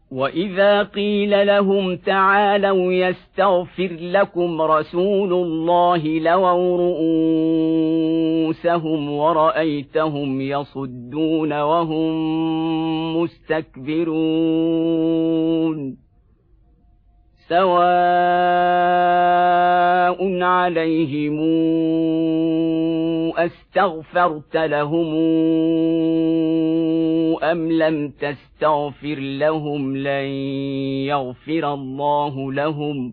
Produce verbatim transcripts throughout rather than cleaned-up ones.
وإذا قيل لهم تعالوا يستغفر لكم رسول الله لووا رؤوسهم ورأيتهم يصدون وهم مستكبرون سواء عليهم أستغفرت لهم أم لم تستغفر لهم لن يغفر الله لهم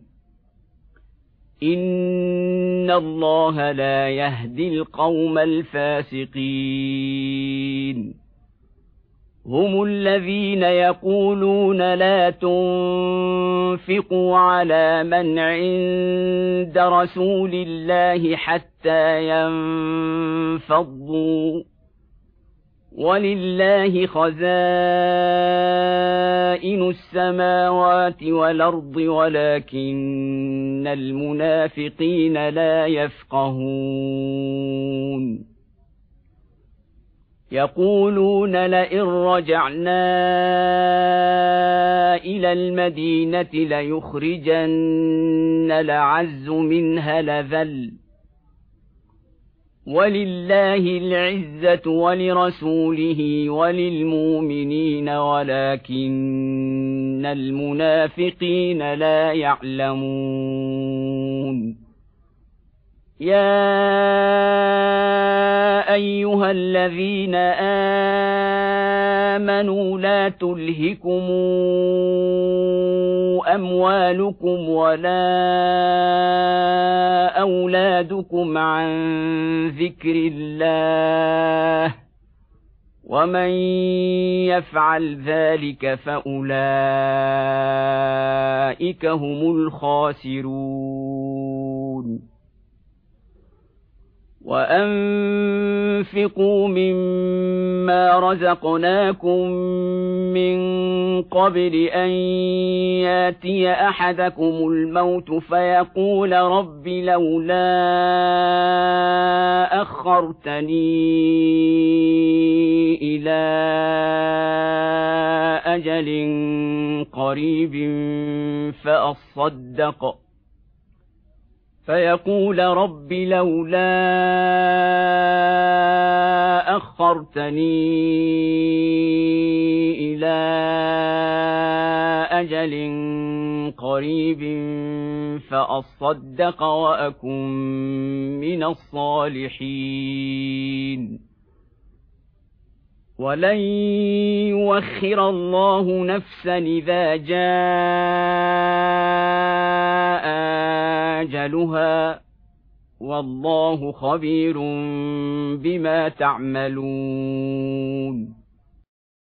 إن الله لا يهدي القوم الفاسقين هم الذين يقولون لا تنفقوا على من عند رسول الله حتى ينفضوا ولله خزائن السماوات والأرض ولكن المنافقين لا يفقهون يقولون لئن رجعنا إلى المدينة ليخرجن الأعز منها الأذل ولله العزة ولرسوله وللمؤمنين ولكن المنافقين لا يعلمون يا أيها الذين آمنوا لا تلهكم أموالكم ولا أولادكم عن ذكر الله ومن يفعل ذلك فأولئك هم الخاسرون وأنفقوا مما رزقناكم من قبل أن ياتي أحدكم الموت فيقول رب لولا أخرتني إلى أجل قريب فأصدق فيقول رب لولا أخرتني إلى أجل قريب فأصدق وأكن من الصالحين ولن يؤخر الله نفسا إذا جاء أجلها والله خبير بما تعملون